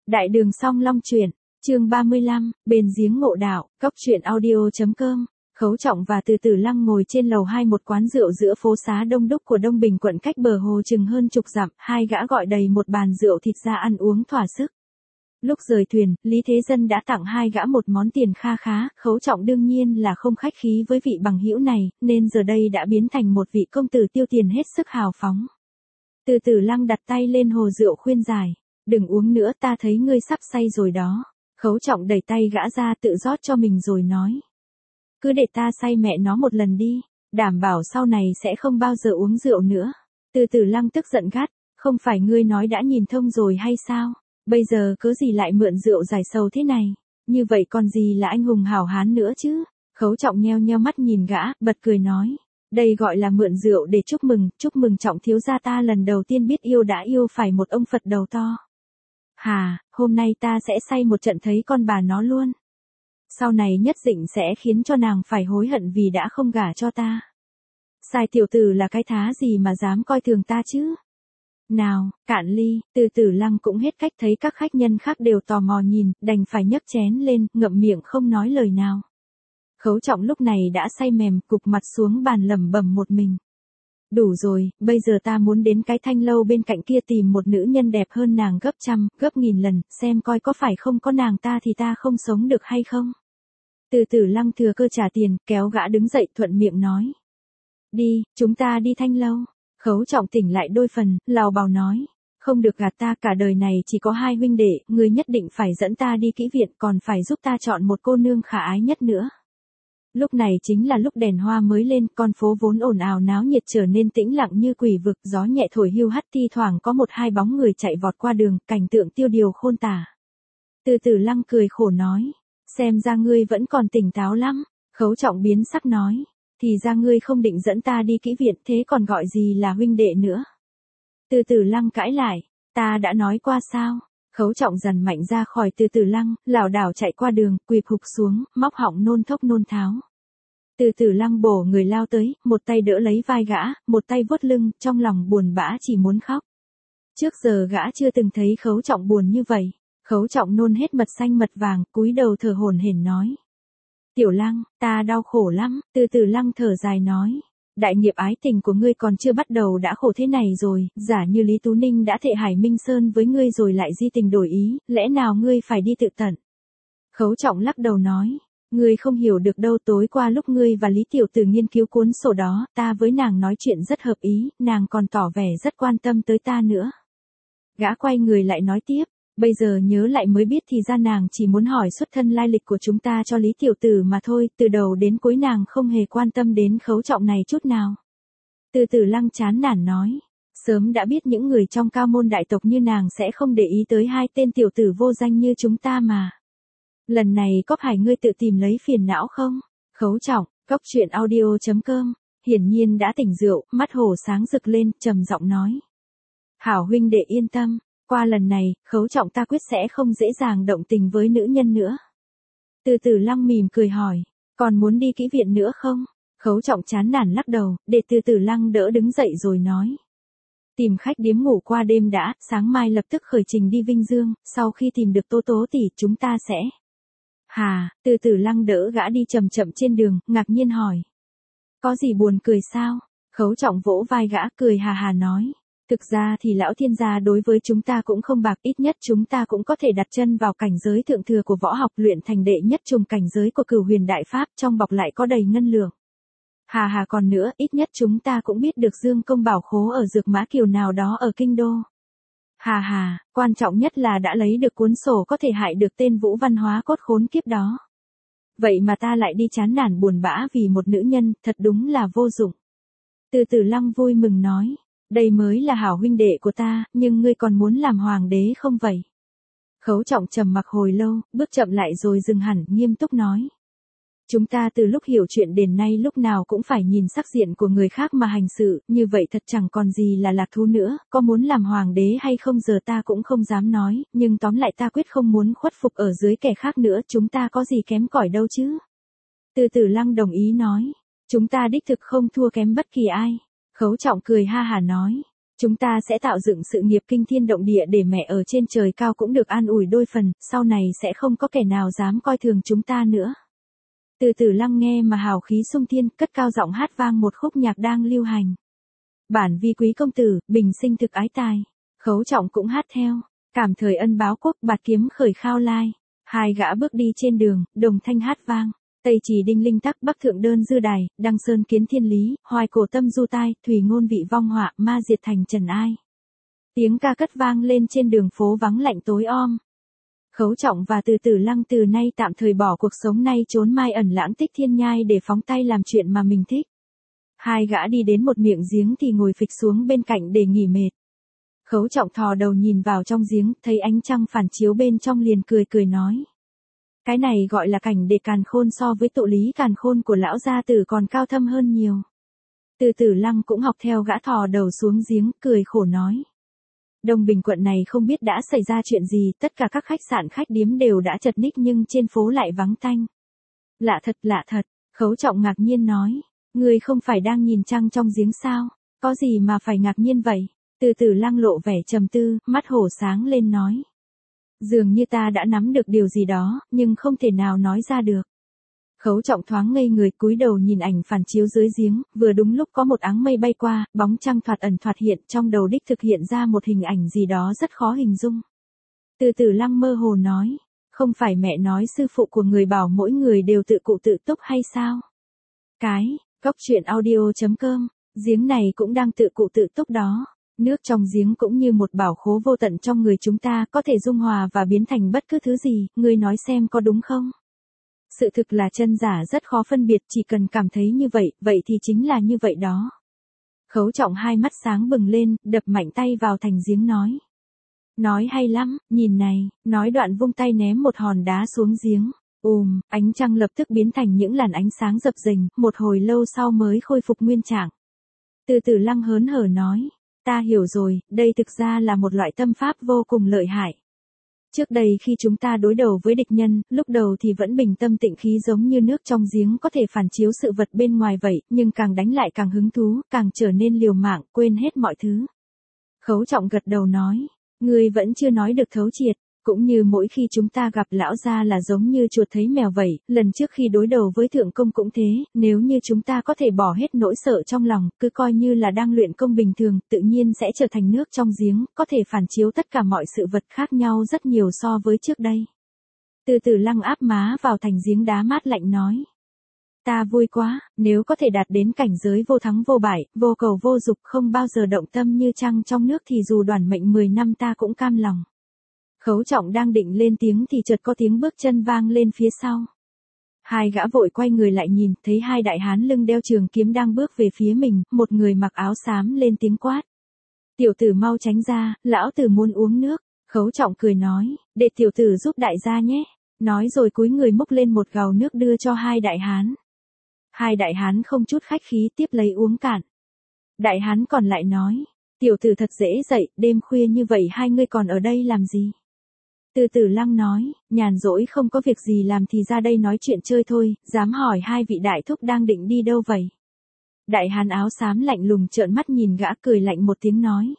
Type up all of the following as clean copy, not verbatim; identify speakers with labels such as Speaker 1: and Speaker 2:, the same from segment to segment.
Speaker 1: Đại đường Song Long truyện, chương 35, bền giếng ngộ đạo, cốc truyện audio.com. Khấu Trọng và Từ Tử Lăng ngồi trên lầu 2 một quán rượu giữa phố xá đông đúc của Đông Bình quận cách bờ hồ chừng hơn chục dặm, hai gã gọi đầy một bàn rượu thịt ra ăn uống thỏa sức. Lúc rời thuyền, Lý Thế Dân đã tặng hai gã một món tiền kha khá, Khấu Trọng đương nhiên là không khách khí với vị bằng hữu này, nên giờ đây đã biến thành một vị công tử tiêu tiền hết sức hào phóng. Từ Tử Lăng đặt tay lên hồ rượu khuyên giải, đừng uống nữa, ta thấy ngươi sắp say rồi đó. Khấu Trọng đẩy tay gã ra tự rót cho mình rồi nói. Cứ để ta say mẹ nó một lần đi, đảm bảo sau này sẽ không bao giờ uống rượu nữa. Từ Tử Lăng tức giận gắt, không phải ngươi nói đã nhìn thông rồi hay sao? Bây giờ cớ gì lại mượn rượu giải sầu thế này? Như vậy còn gì là anh hùng hảo hán nữa chứ? Khấu Trọng nheo nheo mắt nhìn gã, bật cười nói. Đây gọi là mượn rượu để chúc mừng Trọng thiếu gia ta lần đầu tiên biết yêu đã yêu phải một ông Phật đầu to. Hà, hôm nay ta sẽ say một trận thấy con bà nó luôn. Sau này nhất định sẽ khiến cho nàng phải hối hận vì đã không gả cho ta. Sai tiểu tử là cái thá gì mà dám coi thường ta chứ? Nào, cạn ly, Từ Tử Lăng cũng hết cách, thấy các khách nhân khác đều tò mò nhìn, đành phải nhấc chén lên, ngậm miệng không nói lời nào. Khấu Trọng lúc này đã say mềm, cụp mặt xuống bàn lẩm bẩm một mình. Đủ rồi, bây giờ ta muốn đến cái thanh lâu bên cạnh kia tìm một nữ nhân đẹp hơn nàng gấp trăm, gấp nghìn lần, xem coi có phải không có nàng ta thì ta không sống được hay không. Từ Tử Lăng thừa cơ trả tiền, kéo gã đứng dậy thuận miệng nói. Đi, chúng ta đi thanh lâu. Khấu Trọng tỉnh lại đôi phần, lào bào nói. Không được gạt ta, cả đời này chỉ có hai huynh đệ, ngươi nhất định phải dẫn ta đi kỹ viện, còn phải giúp ta chọn một cô nương khả ái nhất nữa. Lúc này chính là lúc đèn hoa mới lên, con phố vốn ồn ào náo nhiệt trở nên tĩnh lặng như quỷ vực, gió nhẹ thổi hiu hắt, thi thoảng có một hai bóng người chạy vọt qua đường, cảnh tượng tiêu điều khôn tả. Từ Tử Lăng cười khổ nói, xem ra ngươi vẫn còn tỉnh táo lắm. Khấu Trọng biến sắc nói, thì ra ngươi không định dẫn ta đi kỹ viện, thế còn gọi gì là huynh đệ nữa. Từ Tử Lăng cãi lại, ta đã nói qua sao. Khấu Trọng dằn mạnh ra khỏi Từ Tử Lăng, lảo đảo chạy qua đường, quỳ hụp xuống, móc họng nôn thốc nôn tháo. Từ Tử Lăng bổ người lao tới, một tay đỡ lấy vai gã, một tay vuốt lưng, trong lòng buồn bã chỉ muốn khóc. Trước giờ gã chưa từng thấy Khấu Trọng buồn như vậy. Khấu Trọng nôn hết mật xanh mật vàng, cúi đầu thở hổn hển nói. Tiểu Lăng, ta đau khổ lắm. Từ Tử Lăng thở dài nói. Đại nghiệp ái tình của ngươi còn chưa bắt đầu đã khổ thế này rồi, giả như Lý Tú Ninh đã thệ Hải Minh Sơn với ngươi rồi lại di tình đổi ý, lẽ nào ngươi phải đi tự tận? Khấu Trọng lắc đầu nói, ngươi không hiểu được đâu, tối qua lúc ngươi và Lý Tiểu Tử nghiên cứu cuốn sổ đó, ta với nàng nói chuyện rất hợp ý, nàng còn tỏ vẻ rất quan tâm tới ta nữa. Gã quay người lại nói tiếp, bây giờ nhớ lại mới biết thì ra nàng chỉ muốn hỏi xuất thân lai lịch của chúng ta cho Lý Tiểu Tử mà thôi, từ đầu đến cuối nàng không hề quan tâm đến Khấu Trọng này chút nào. Từ Tử Lăng chán nản nói, sớm đã biết những người trong cao môn đại tộc như nàng sẽ không để ý tới hai tên tiểu tử vô danh như chúng ta mà. Lần này có phải ngươi tự tìm lấy phiền não không? Khấu Trọng, cốc truyện audio.com, hiển nhiên đã tỉnh rượu, mắt hổ sáng rực lên, trầm giọng nói. Hảo huynh đệ yên tâm. Qua lần này, Khấu Trọng ta quyết sẽ không dễ dàng động tình với nữ nhân nữa. Từ Tử Lăng mỉm cười hỏi, còn muốn đi kỹ viện nữa không? Khấu Trọng chán nản lắc đầu, để Từ Tử Lăng đỡ đứng dậy rồi nói. Tìm khách điếm ngủ qua đêm đã, sáng mai lập tức khởi trình đi Vinh Dương, sau khi tìm được Tố Tố tỷ chúng ta sẽ. Hà, Từ Tử Lăng đỡ gã đi chậm chậm trên đường, ngạc nhiên hỏi. Có gì buồn cười sao? Khấu Trọng vỗ vai gã cười hà hà nói. Thực ra thì lão thiên gia đối với chúng ta cũng không bạc, ít nhất chúng ta cũng có thể đặt chân vào cảnh giới thượng thừa của võ học, luyện thành đệ nhất trùng cảnh giới của Cửu Huyền Đại Pháp, trong bọc lại có đầy ngân lượng. Hà hà, còn nữa, ít nhất chúng ta cũng biết được Dương Công bảo khố ở Dược Mã Kiều nào đó ở kinh đô. Hà hà, quan trọng nhất là đã lấy được cuốn sổ có thể hại được tên Vũ Văn Hóa cốt khốn kiếp đó. Vậy mà ta lại đi chán nản buồn bã vì một nữ nhân, thật đúng là vô dụng. Từ Tử Lăng vui mừng nói. Đây mới là hảo huynh đệ của ta, nhưng ngươi còn muốn làm hoàng đế không vậy? Khấu Trọng trầm mặc hồi lâu, bước chậm lại rồi dừng hẳn, nghiêm túc nói. Chúng ta từ lúc hiểu chuyện đến nay lúc nào cũng phải nhìn sắc diện của người khác mà hành sự, như vậy thật chẳng còn gì là lạc thú nữa, có muốn làm hoàng đế hay không giờ ta cũng không dám nói, nhưng tóm lại ta quyết không muốn khuất phục ở dưới kẻ khác nữa, chúng ta có gì kém cỏi đâu chứ? Từ Tử Lăng đồng ý nói, chúng ta đích thực không thua kém bất kỳ ai. Khấu Trọng cười ha hà nói, Chúng ta sẽ tạo dựng sự nghiệp kinh thiên động địa để mẹ ở trên trời cao cũng được an ủi đôi phần, sau này sẽ không có kẻ nào dám coi thường chúng ta nữa. Từ Tử Lăng nghe mà hào khí sung thiên, cất cao giọng hát vang một khúc nhạc đang lưu hành. Bản vi quý công tử, bình sinh thực ái tài. Khấu Trọng cũng hát theo. Cảm thời ân báo quốc, bạt kiếm khởi khao lai. Hai gã bước đi trên đường, đồng thanh hát vang. Tây trì đinh linh tắc, bắc thượng đơn dư đài, đăng sơn kiến thiên lý, hoài cổ tâm du tai, thủy ngôn vị vong họa, ma diệt thành trần ai. Tiếng ca cất vang lên trên đường phố vắng lạnh tối om. Khấu Trọng và Từ Tử Lăng từ nay tạm thời bỏ cuộc sống nay trốn mai ẩn lãng Tích Thiên Nhai để phóng tay làm chuyện mà mình thích. Hai gã đi đến một miệng giếng thì ngồi phịch xuống bên cạnh để nghỉ mệt. Khấu Trọng thò đầu nhìn vào trong giếng, thấy ánh trăng phản chiếu bên trong liền cười cười nói. Cái này gọi là cảnh để càn khôn, so với tụ lý càn khôn của lão gia tử còn cao thâm hơn nhiều. Từ Tử Lăng cũng học theo gã thò đầu xuống giếng, cười khổ nói. Đông Bình quận này không biết đã xảy ra chuyện gì, tất cả các khách sạn khách điếm đều đã chật ních nhưng trên phố lại vắng tanh. Lạ thật, Khấu Trọng ngạc nhiên nói. Ngươi không phải đang nhìn trăng trong giếng sao? Có gì mà phải ngạc nhiên vậy? Từ Tử Lăng lộ vẻ trầm tư, mắt hổ sáng lên nói. Dường như ta đã nắm được điều gì đó, nhưng không thể nào nói ra được. Khấu Trọng thoáng ngây người, cúi đầu nhìn ảnh phản chiếu dưới giếng, vừa đúng lúc có một áng mây bay qua, bóng trăng thoạt ẩn thoạt hiện, trong đầu đích thực hiện ra một hình ảnh gì đó rất khó hình dung. Từ Tử Lăng mơ hồ nói, không phải mẹ nói sư phụ của người bảo mỗi người đều tự cụ tự túc hay sao? Góc truyện audio.com, giếng này cũng đang tự cụ tự túc đó. Nước trong giếng cũng như một bảo khố vô tận trong người chúng ta, có thể dung hòa và biến thành bất cứ thứ gì, ngươi nói xem có đúng không? Sự thực là chân giả rất khó phân biệt, chỉ cần cảm thấy như vậy, vậy thì chính là như vậy đó. Khấu Trọng hai mắt sáng bừng lên, đập mạnh tay vào thành giếng nói. Nói hay lắm, nhìn này, nói đoạn vung tay ném một hòn đá xuống giếng. Ánh trăng lập tức biến thành những làn ánh sáng dập dềnh, một hồi lâu sau mới khôi phục nguyên trạng. Từ Tử Lăng hớn hở nói. Ta hiểu rồi, đây thực ra là một loại tâm pháp vô cùng lợi hại. Trước đây khi chúng ta đối đầu với địch nhân, lúc đầu thì vẫn bình tâm tịnh khí giống như nước trong giếng có thể phản chiếu sự vật bên ngoài vậy, nhưng càng đánh lại càng hứng thú, càng trở nên liều mạng, quên hết mọi thứ. Khấu Trọng gật đầu nói, ngươi vẫn chưa nói được thấu triệt. Cũng như mỗi khi chúng ta gặp lão gia là giống như chuột thấy mèo vậy, lần trước khi đối đầu với thượng công cũng thế, nếu như chúng ta có thể bỏ hết nỗi sợ trong lòng, cứ coi như là đang luyện công bình thường, tự nhiên sẽ trở thành nước trong giếng, có thể phản chiếu tất cả mọi sự vật khác nhau rất nhiều so với trước đây. Từ Tử Lăng áp má vào thành giếng đá mát lạnh nói. Ta vui quá, nếu có thể đạt đến cảnh giới vô thắng vô bại, vô cầu vô dục, không bao giờ động tâm như trăng trong nước thì dù đoản mệnh 10 năm ta cũng cam lòng. Khấu Trọng đang định lên tiếng thì chợt có tiếng bước chân vang lên phía sau. Hai gã vội quay người lại nhìn, thấy hai đại hán lưng đeo trường kiếm đang bước về phía mình, một người mặc áo xám lên tiếng quát. Tiểu tử mau tránh ra, lão tử muốn uống nước. Khấu Trọng cười nói, để tiểu tử giúp đại gia nhé. Nói rồi cúi người múc lên một gầu nước đưa cho hai đại hán. Hai đại hán không chút khách khí tiếp lấy uống cạn. Đại hán còn lại nói, tiểu tử thật dễ dậy, đêm khuya như vậy hai ngươi còn ở đây làm gì? Từ Tử Lăng nói, nhàn rỗi không có việc gì làm thì ra đây nói chuyện chơi thôi, dám hỏi hai vị đại thúc đang định đi đâu vậy? Đại hán áo xám lạnh lùng trợn mắt nhìn gã, cười lạnh một tiếng nói.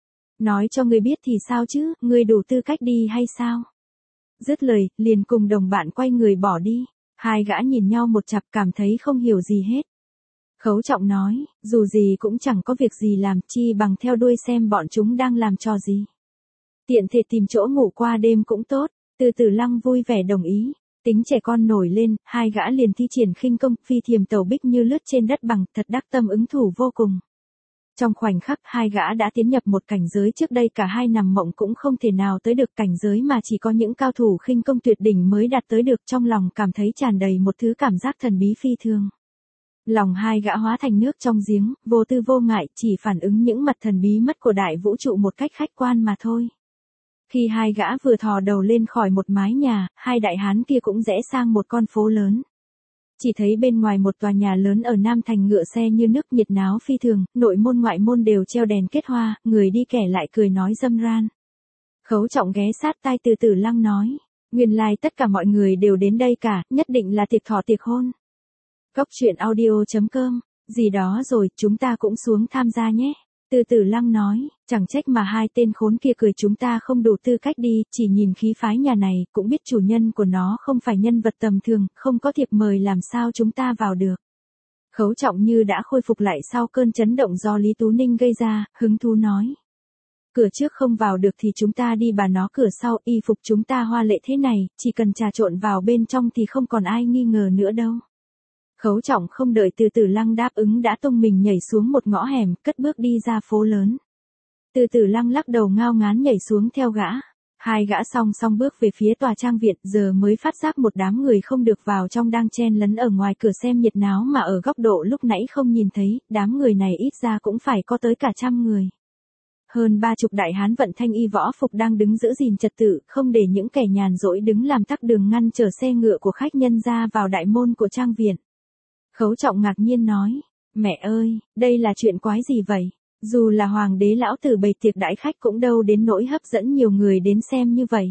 Speaker 1: Nói cho ngươi biết thì sao chứ, ngươi đủ tư cách đi hay sao? Dứt lời, liền cùng đồng bạn quay người bỏ đi. Hai gã nhìn nhau một chặp cảm thấy không hiểu gì hết. Khấu Trọng nói, dù gì cũng chẳng có việc gì làm, chi bằng theo đuôi xem bọn chúng đang làm trò gì. Tiện thể tìm chỗ ngủ qua đêm cũng tốt. Từ Tử Lăng vui vẻ đồng ý. Tính trẻ con nổi lên, hai gã liền thi triển khinh công, phi thiềm tẩu bích như lướt trên đất bằng, thật đắc tâm ứng thủ vô cùng. Trong khoảnh khắc hai gã đã tiến nhập một cảnh giới trước đây cả hai nằm mộng cũng không thể nào tới được, cảnh giới mà chỉ có những cao thủ khinh công tuyệt đỉnh mới đạt tới được. Trong lòng cảm thấy tràn đầy một thứ cảm giác thần bí phi thường. Lòng hai gã hóa thành nước trong giếng, vô tư vô ngại, chỉ phản ứng những mặt thần bí mất của đại vũ trụ một cách khách quan mà thôi. Khi hai gã vừa thò đầu lên khỏi một mái nhà, hai đại hán kia cũng rẽ sang một con phố lớn. Chỉ thấy bên ngoài một tòa nhà lớn ở Nam Thành ngựa xe như nước, nhiệt náo phi thường, nội môn ngoại môn đều treo đèn kết hoa, người đi kẻ lại cười nói râm ran. Khấu Trọng ghé sát tai Từ Tử Lăng nói, nguyên lai tất cả mọi người đều đến đây cả, nhất định là tiệc thọ tiệc hôn. Góc truyện audio.com, gì đó rồi, chúng ta cũng xuống tham gia nhé. Từ Tử Lăng nói, chẳng trách mà hai tên khốn kia cười chúng ta không đủ tư cách đi, chỉ nhìn khí phái nhà này, cũng biết chủ nhân của nó không phải nhân vật tầm thường, không có thiệp mời làm sao chúng ta vào được. Khấu Trọng như đã khôi phục lại sau cơn chấn động do Lý Tú Ninh gây ra, hứng thú nói. Cửa trước không vào được thì chúng ta đi bà nó cửa sau, y phục chúng ta hoa lệ thế này, chỉ cần trà trộn vào bên trong thì không còn ai nghi ngờ nữa đâu. Khấu Trọng không đợi Từ Tử Lăng đáp ứng đã tung mình nhảy xuống một ngõ hẻm, cất bước đi ra phố lớn. Từ Tử Lăng lắc đầu ngao ngán nhảy xuống theo gã. Hai gã song song bước về phía tòa trang viện, giờ mới phát giác một đám người không được vào trong đang chen lấn ở ngoài cửa xem nhiệt náo mà ở góc độ lúc nãy không nhìn thấy, đám người này ít ra cũng phải có tới cả 100 người. Hơn 30 đại hán vận thanh y võ phục đang đứng giữ gìn trật tự, không để những kẻ nhàn rỗi đứng làm tắc đường ngăn trở xe ngựa của khách nhân ra vào đại môn của trang viện. Khấu Trọng ngạc nhiên nói, mẹ ơi, đây là chuyện quái gì vậy? Dù là hoàng đế lão tử bày tiệc đãi khách cũng đâu đến nỗi hấp dẫn nhiều người đến xem như vậy.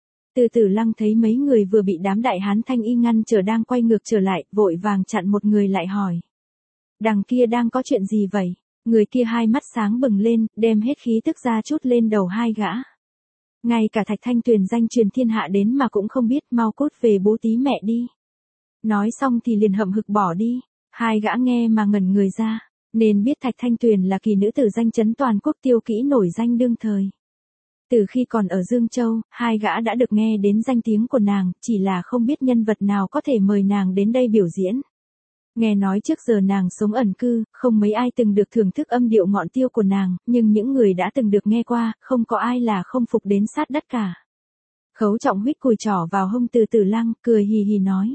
Speaker 1: Từ Tử Lăng thấy mấy người vừa bị đám đại hán thanh y ngăn trở đang quay ngược trở lại, vội vàng chặn một người lại hỏi. Đằng kia đang có chuyện gì vậy? Người kia hai mắt sáng bừng lên, đem hết khí tức ra trút lên đầu hai gã. Ngay cả Thạch Thanh Tuyền danh truyền thiên hạ đến mà cũng không biết, mau cút về bố tí mẹ đi. Nói xong thì liền hậm hực bỏ đi. Hai gã nghe mà ngẩn người ra, nên biết Thạch Thanh Tuyền là kỳ nữ tử danh chấn toàn quốc tiêu kỹ nổi danh đương thời. Từ khi còn ở Dương Châu, hai gã đã được nghe đến danh tiếng của nàng, chỉ là không biết nhân vật nào có thể mời nàng đến đây biểu diễn. Nghe nói trước giờ nàng sống ẩn cư, không mấy ai từng được thưởng thức âm điệu ngọn tiêu của nàng, nhưng những người đã từng được nghe qua, không có ai là không phục đến sát đất cả. Khấu Trọng huýt cùi trỏ vào hông Từ Tử Lăng, cười hì hì nói.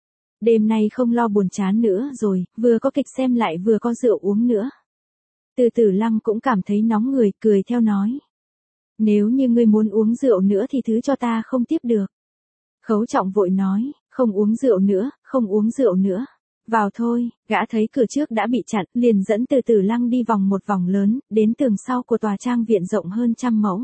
Speaker 1: Đêm nay không lo buồn chán nữa rồi, vừa có kịch xem lại vừa có rượu uống nữa. Từ Tử Lăng cũng cảm thấy nóng người, cười theo nói. Nếu như ngươi muốn uống rượu nữa thì thứ cho ta không tiếp được. Khấu Trọng vội nói, không uống rượu nữa, không uống rượu nữa. Vào thôi, gã thấy cửa trước đã bị chặn, liền dẫn Từ Tử Lăng đi vòng một vòng lớn, đến tường sau của tòa trang viện rộng hơn 100 mẫu.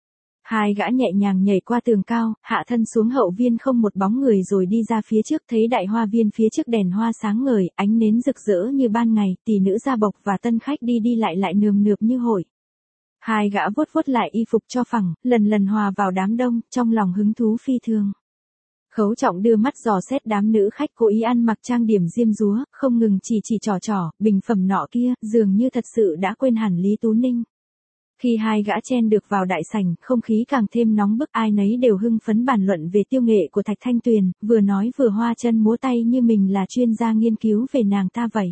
Speaker 1: Hai gã nhẹ nhàng nhảy qua tường cao, hạ thân xuống hậu viên không một bóng người rồi đi ra phía trước, thấy đại hoa viên phía trước đèn hoa sáng ngời, ánh nến rực rỡ như ban ngày, tỷ nữ gia bộc và tân khách đi đi lại nườm nượp như hội. Hai gã vuốt vuốt lại y phục cho phẳng, lần lần hòa vào đám đông, trong lòng hứng thú phi thường. Khấu Trọng đưa mắt dò xét đám nữ khách cố ý ăn mặc trang điểm diêm dúa, không ngừng chỉ trỏ, bình phẩm nọ kia, dường như thật sự đã quên hẳn Lý Tú Ninh. Khi hai gã chen được vào đại sảnh, không khí càng thêm nóng bức, ai nấy đều hưng phấn bàn luận về tiêu nghệ của Thạch Thanh Tuyền, vừa nói vừa hoa chân múa tay như mình là chuyên gia nghiên cứu về nàng ta vậy.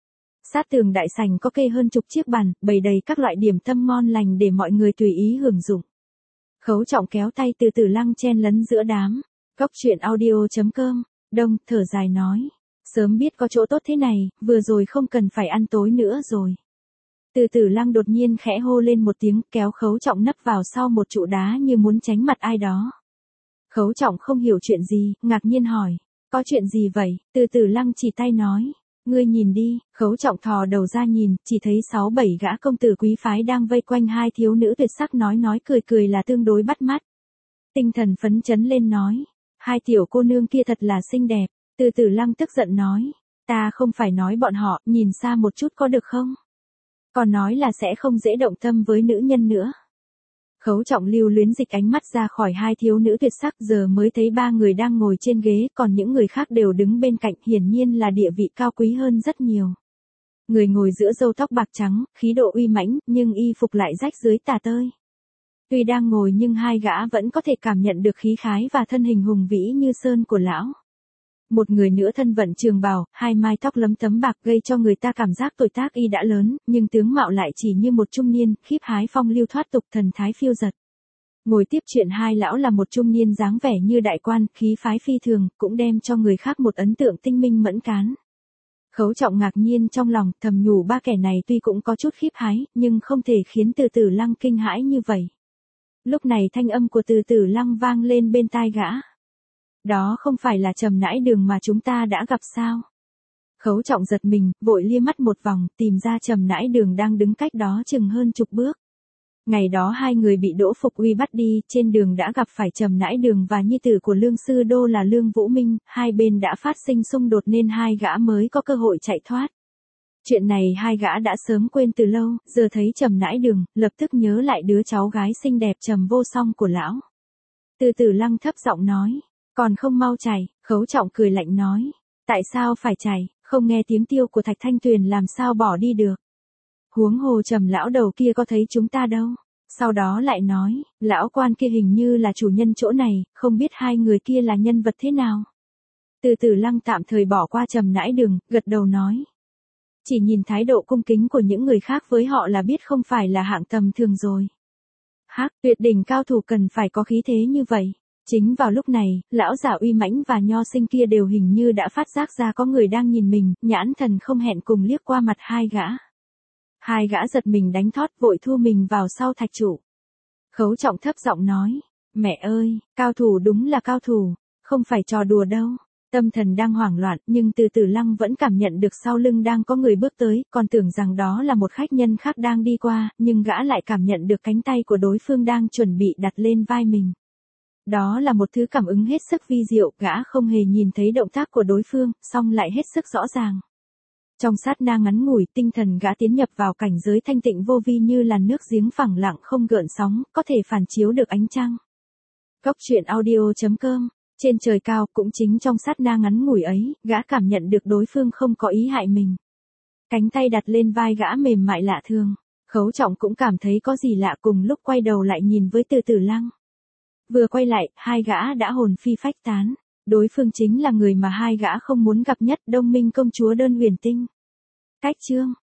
Speaker 1: Sát tường đại sảnh có kê hơn 10 chiếc bàn, bày đầy các loại điểm tâm ngon lành để mọi người tùy ý hưởng dụng. Khấu Trọng kéo tay Từ Tử Lăng chen lấn giữa đám. Cóc truyện audio.com, Đông, thở dài nói. Sớm biết có chỗ tốt thế này, vừa rồi không cần phải ăn tối nữa rồi. Từ Tử Lăng đột nhiên khẽ hô lên một tiếng, kéo Khấu Trọng nấp vào sau một trụ đá như muốn tránh mặt ai đó. Khấu Trọng không hiểu chuyện gì, ngạc nhiên hỏi. Có chuyện gì vậy? Từ Tử Lăng chỉ tay nói. Ngươi nhìn đi. Khấu Trọng thò đầu ra nhìn, chỉ thấy 6-7 gã công tử quý phái đang vây quanh hai thiếu nữ tuyệt sắc nói cười là tương đối bắt mắt. Tinh thần phấn chấn lên nói. Hai tiểu cô nương kia thật là xinh đẹp. Từ Tử Lăng tức giận nói. Ta không phải nói bọn họ, nhìn xa một chút có được không? Còn nói là sẽ không dễ động tâm với nữ nhân nữa. Khấu Trọng lưu luyến dịch ánh mắt ra khỏi hai thiếu nữ tuyệt sắc, giờ mới thấy ba người đang ngồi trên ghế, còn những người khác đều đứng bên cạnh, hiển nhiên là địa vị cao quý hơn rất nhiều. Người ngồi giữa râu tóc bạc trắng, khí độ uy mãnh, nhưng y phục lại rách dưới tả tơi. Tuy đang ngồi nhưng hai gã vẫn có thể cảm nhận được khí khái và thân hình hùng vĩ như sơn của lão. Một người nữa thân vận trường bào, hai mái tóc lấm tấm bạc gây cho người ta cảm giác tuổi tác y đã lớn, nhưng tướng mạo lại chỉ như một trung niên, khiếp hái phong lưu thoát tục, thần thái phiêu dật. Ngồi tiếp chuyện hai lão là một trung niên dáng vẻ như đại quan, khí phái phi thường, cũng đem cho người khác một ấn tượng tinh minh mẫn cán. Khấu Trọng ngạc nhiên trong lòng, thầm nhủ ba kẻ này tuy cũng có chút khiếp hái, nhưng không thể khiến Từ Tử Lăng kinh hãi như vậy. Lúc này thanh âm của Từ Tử Lăng vang lên bên tai gã. Đó không phải là Trầm Nãi Đường mà chúng ta đã gặp sao? Khấu Trọng giật mình, vội lia mắt một vòng, tìm ra Trầm Nãi Đường đang đứng cách đó chừng hơn 10 bước. Ngày đó hai người bị Đỗ Phục Uy bắt đi, trên đường đã gặp phải Trầm Nãi Đường và nhi tử của Lương Sư Đô là Lương Vũ Minh, hai bên đã phát sinh xung đột nên hai gã mới có cơ hội chạy thoát. Chuyện này hai gã đã sớm quên từ lâu, giờ thấy Trầm Nãi Đường, lập tức nhớ lại đứa cháu gái xinh đẹp Trầm Vô Song của lão. Từ Từ Lăng thấp giọng nói, còn không mau chạy, Khấu Trọng cười lạnh nói, tại sao phải chạy, không nghe tiếng tiêu của Thạch Thanh Tuyền làm sao bỏ đi được. Huống hồ Trầm lão đầu kia có thấy chúng ta đâu. Sau đó lại nói, lão quan kia hình như là chủ nhân chỗ này, không biết hai người kia là nhân vật thế nào. Từ Từ Lăng tạm thời bỏ qua Trầm Nãi Đường, gật đầu nói. Chỉ nhìn thái độ cung kính của những người khác với họ là biết không phải là hạng tầm thường rồi. Hắc, tuyệt đỉnh cao thủ cần phải có khí thế như vậy. Chính vào lúc này, lão giả uy mãnh và nho sinh kia đều hình như đã phát giác ra có người đang nhìn mình, nhãn thần không hẹn cùng liếc qua mặt hai gã. Hai gã giật mình đánh thót vội thu mình vào sau thạch trụ. Khấu Trọng thấp giọng nói, mẹ ơi, cao thủ đúng là cao thủ, không phải trò đùa đâu. Tâm thần đang hoảng loạn nhưng Từ Từ Lăng vẫn cảm nhận được sau lưng đang có người bước tới, còn tưởng rằng đó là một khách nhân khác đang đi qua, nhưng gã lại cảm nhận được cánh tay của đối phương đang chuẩn bị đặt lên vai mình. Đó là một thứ cảm ứng hết sức vi diệu, gã không hề nhìn thấy động tác của đối phương, song lại hết sức rõ ràng. Trong sát na ngắn ngủi, tinh thần gã tiến nhập vào cảnh giới thanh tịnh vô vi như làn nước giếng phẳng lặng không gợn sóng, có thể phản chiếu được ánh trăng. Góc truyện audio.com. Trên trời cao, cũng chính trong sát na ngắn ngủi ấy, gã cảm nhận được đối phương không có ý hại mình. Cánh tay đặt lên vai gã mềm mại lạ thường. Khấu Trọng cũng cảm thấy có gì lạ, cùng lúc quay đầu lại nhìn với Từ Từ Lăng. Vừa quay lại, hai gã đã hồn phi phách tán. Đối phương chính là người mà hai gã không muốn gặp nhất, Đông Minh công chúa Đơn Huyền Tinh. Cách chương